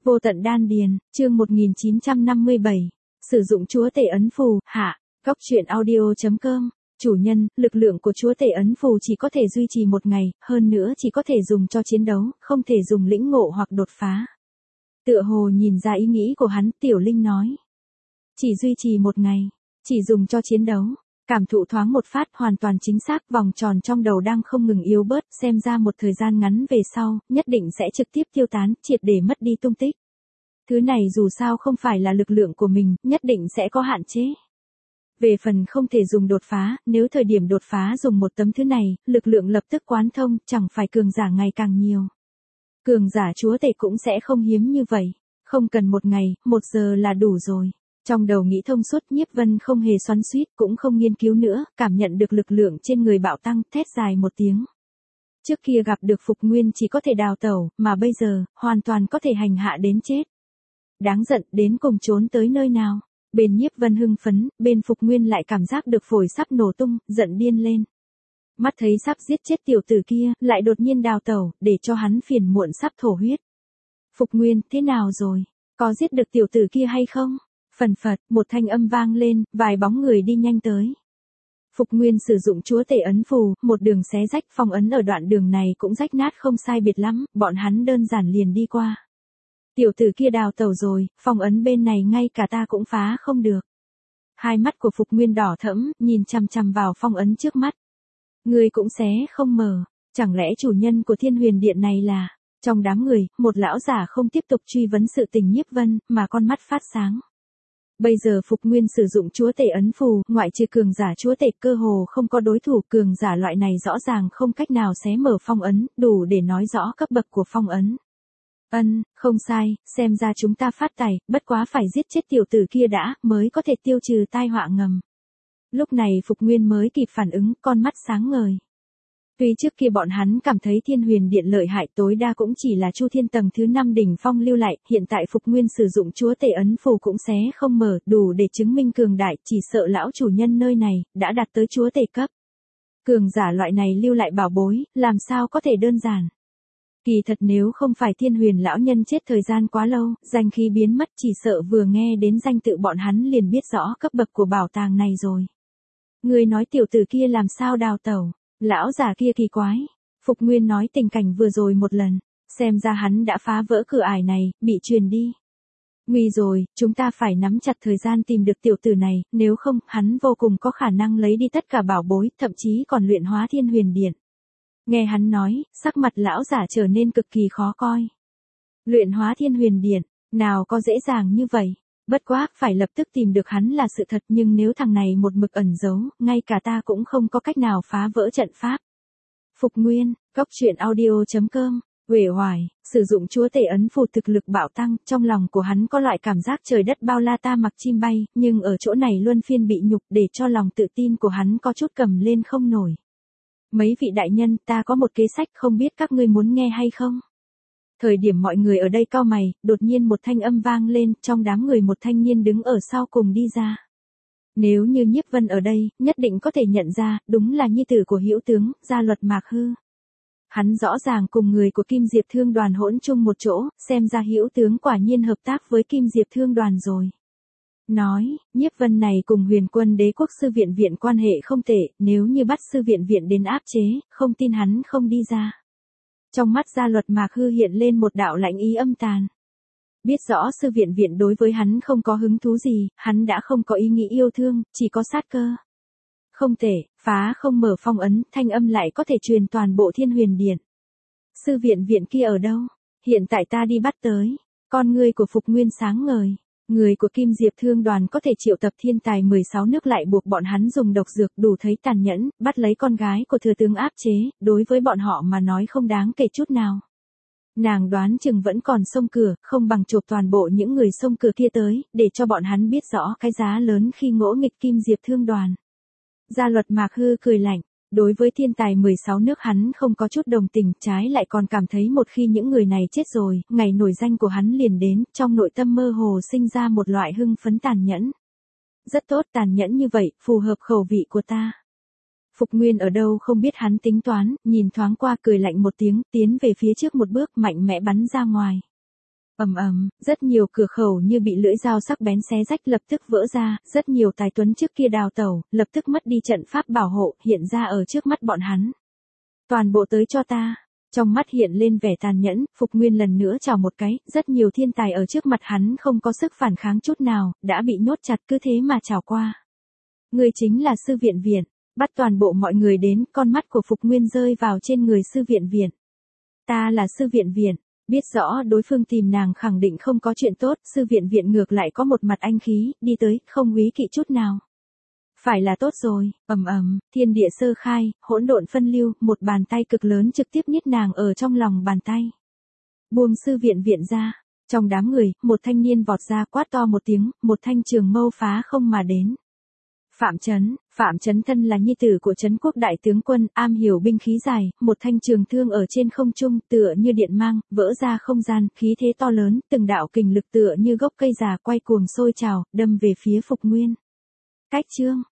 Vô tận đan điền, chương 1957. Sử dụng chúa tể ấn phù, hạ. Góc truyện audio.com. Chủ nhân, lực lượng của chúa tể ấn phù chỉ có thể duy trì một ngày, hơn nữa chỉ có thể dùng cho chiến đấu, không thể dùng lĩnh ngộ hoặc đột phá. Tựa hồ nhìn ra ý nghĩ của hắn, Tiểu Linh nói. Chỉ duy trì một ngày, chỉ dùng cho chiến đấu. Cảm thụ thoáng một phát hoàn toàn chính xác, vòng tròn trong đầu đang không ngừng yếu bớt, xem ra một thời gian ngắn về sau, nhất định sẽ trực tiếp tiêu tán, triệt để mất đi tung tích. Thứ này dù sao không phải là lực lượng của mình, nhất định sẽ có hạn chế. Về phần không thể dùng đột phá, nếu thời điểm đột phá dùng một tấm thứ này, lực lượng lập tức quán thông, chẳng phải cường giả ngày càng nhiều. Cường giả chúa tể cũng sẽ không hiếm như vậy, không cần một ngày, 1 giờ là đủ rồi. Trong đầu nghĩ thông suốt, Nhiếp Vân không hề xoắn xuýt, cũng không nghiên cứu nữa, cảm nhận được lực lượng trên người bạo tăng, thét dài một tiếng. Trước kia gặp được Phục Nguyên chỉ có thể đào tẩu, mà bây giờ, hoàn toàn có thể hành hạ đến chết. Đáng giận, đến cùng trốn tới nơi nào. Bên Nhiếp Vân hưng phấn, bên Phục Nguyên lại cảm giác được phổi sắp nổ tung, giận điên lên. Mắt thấy sắp giết chết tiểu tử kia, lại đột nhiên đào tẩu, để cho hắn phiền muộn sắp thổ huyết. Phục Nguyên, thế nào rồi? Có giết được tiểu tử kia hay không? Phần phật, một thanh âm vang lên, vài bóng người đi nhanh tới. Phục Nguyên sử dụng chúa tể ấn phù, một đường xé rách, phong ấn ở đoạn đường này cũng rách nát không sai biệt lắm, bọn hắn đơn giản liền đi qua. Tiểu tử kia đào tẩu rồi, phong ấn bên này ngay cả ta cũng phá không được. Hai mắt của Phục Nguyên đỏ thẫm, nhìn chằm chằm vào phong ấn trước mắt. Người cũng xé không mở, chẳng lẽ chủ nhân của Thiên Huyền Điện này là... Trong đám người, một lão giả không tiếp tục truy vấn sự tình Nhiếp Vân, mà con mắt phát sáng. Bây giờ Phục Nguyên sử dụng chúa tể ấn phù, ngoại trừ cường giả chúa tể cơ hồ không có đối thủ, cường giả loại này rõ ràng không cách nào xé mở phong ấn, đủ để nói rõ cấp bậc của phong ấn. Không sai, xem ra chúng ta phát tài, bất quá phải giết chết tiểu tử kia đã, mới có thể tiêu trừ tai họa ngầm. Lúc này Phục Nguyên mới kịp phản ứng, con mắt sáng ngời. Tuy trước kia bọn hắn cảm thấy Thiên Huyền Điện lợi hại, tối đa cũng chỉ là Chu Thiên tầng thứ 5 đỉnh phong lưu lại, hiện tại Phục Nguyên sử dụng chúa tể ấn phù cũng xé không mở, đủ để chứng minh cường đại, chỉ sợ lão chủ nhân nơi này, đã đạt tới chúa tể cấp. Cường giả loại này lưu lại bảo bối, làm sao có thể đơn giản. Kỳ thật nếu không phải Thiên Huyền lão nhân chết thời gian quá lâu, danh khí biến mất, chỉ sợ vừa nghe đến danh tự bọn hắn liền biết rõ cấp bậc của bảo tàng này rồi. Người nói tiểu tử kia làm sao đào tẩu? Lão già kia kỳ quái. Phục Nguyên nói tình cảnh vừa rồi một lần, xem ra hắn đã phá vỡ cửa ải này, bị truyền đi. Nguy rồi, chúng ta phải nắm chặt thời gian tìm được tiểu tử này, nếu không, hắn vô cùng có khả năng lấy đi tất cả bảo bối, thậm chí còn luyện hóa Thiên Huyền Điện. Nghe hắn nói, sắc mặt lão giả trở nên cực kỳ khó coi. Luyện hóa Thiên Huyền Điện, nào có dễ dàng như vậy. Bất quá, phải lập tức tìm được hắn là sự thật, nhưng nếu thằng này một mực ẩn giấu, ngay cả ta cũng không có cách nào phá vỡ trận pháp. Phục Nguyên, góc truyện audio.com, uể oải, sử dụng chúa tể ấn phù thực lực bạo tăng, trong lòng của hắn có loại cảm giác trời đất bao la ta mặc chim bay, nhưng ở chỗ này luân phiên bị nhục để cho lòng tự tin của hắn có chút cầm lên không nổi. Mấy vị đại nhân, ta có một kế sách không biết các ngươi muốn nghe hay không? Thời điểm mọi người ở đây cau mày, đột nhiên một thanh âm vang lên, trong đám người một thanh niên đứng ở sau cùng đi ra. Nếu như Nhiếp Vân ở đây, nhất định có thể nhận ra, đúng là nhi tử của Hữu tướng, Gia Luật Mạc Hư. Hắn rõ ràng cùng người của Kim Diệp Thương Đoàn hỗn chung một chỗ, xem ra Hữu tướng quả nhiên hợp tác với Kim Diệp Thương Đoàn rồi. Nói, Nhiếp Vân này cùng Huyền Quân Đế quốc sư viện viện quan hệ không tệ, nếu như bắt sư viện viện đến áp chế, không tin hắn không đi ra. Trong mắt Gia Luật Mạc Hư hiện lên một đạo lạnh ý âm tàn. Biết rõ sư viện viện đối với hắn không có hứng thú gì, hắn đã không có ý nghĩ yêu thương, chỉ có sát cơ. Không thể, phá không mở phong ấn, thanh âm lại có thể truyền toàn bộ Thiên Huyền Điện. Sư viện viện kia ở đâu? Hiện tại ta đi bắt tới. Con ngươi của Phục Nguyên sáng ngời. Người của Kim Diệp Thương Đoàn có thể triệu tập thiên tài 16 nước lại buộc bọn hắn dùng độc dược, đủ thấy tàn nhẫn, bắt lấy con gái của thừa tướng áp chế, đối với bọn họ mà nói không đáng kể chút nào. Nàng đoán chừng vẫn còn xông cửa, không bằng chộp toàn bộ những người xông cửa kia tới, để cho bọn hắn biết rõ cái giá lớn khi ngỗ nghịch Kim Diệp Thương Đoàn. Gia Luật Mạc Hư cười lạnh. Đối với thiên tài 16 nước hắn không có chút đồng tình, trái lại còn cảm thấy một khi những người này chết rồi, ngày nổi danh của hắn liền đến, trong nội tâm mơ hồ sinh ra một loại hưng phấn tàn nhẫn. Rất tốt, tàn nhẫn như vậy, phù hợp khẩu vị của ta. Phục Nguyên ở đâu không biết hắn tính toán, nhìn thoáng qua cười lạnh một tiếng, tiến về phía trước một bước mạnh mẽ bắn ra ngoài. Rất nhiều cửa khẩu như bị lưỡi dao sắc bén xé rách lập tức vỡ ra, rất nhiều tài tuấn trước kia đào tẩu, lập tức mất đi trận pháp bảo hộ, hiện ra ở trước mắt bọn hắn. Toàn bộ tới cho ta. Trong mắt hiện lên vẻ tàn nhẫn, Phục Nguyên lần nữa chào một cái, rất nhiều thiên tài ở trước mặt hắn không có sức phản kháng chút nào, đã bị nhốt chặt cứ thế mà chào qua. Người chính là Sư Viện Viện, bắt toàn bộ mọi người đến, con mắt của Phục Nguyên rơi vào trên người Sư Viện Viện. Ta là Sư Viện Viện, biết rõ đối phương tìm nàng khẳng định không có chuyện tốt, Sư Viện Viện ngược lại có một mặt anh khí, đi tới, không úy kỵ chút nào. Phải là tốt rồi, thiên địa sơ khai, hỗn độn phân lưu, một bàn tay cực lớn trực tiếp nhét nàng ở trong lòng bàn tay. Buông Sư Viện Viện ra, trong đám người, một thanh niên vọt ra quát to một tiếng, một thanh trường mâu phá không mà đến. Phạm Chấn thân là nhi tử của Trấn Quốc đại tướng quân, am hiểu binh khí dài, một thanh trường thương ở trên không trung, tựa như điện mang, vỡ ra không gian, khí thế to lớn, từng đạo kình lực tựa như gốc cây già quay cuồng sôi trào, đâm về phía Phục Nguyên. Cách chương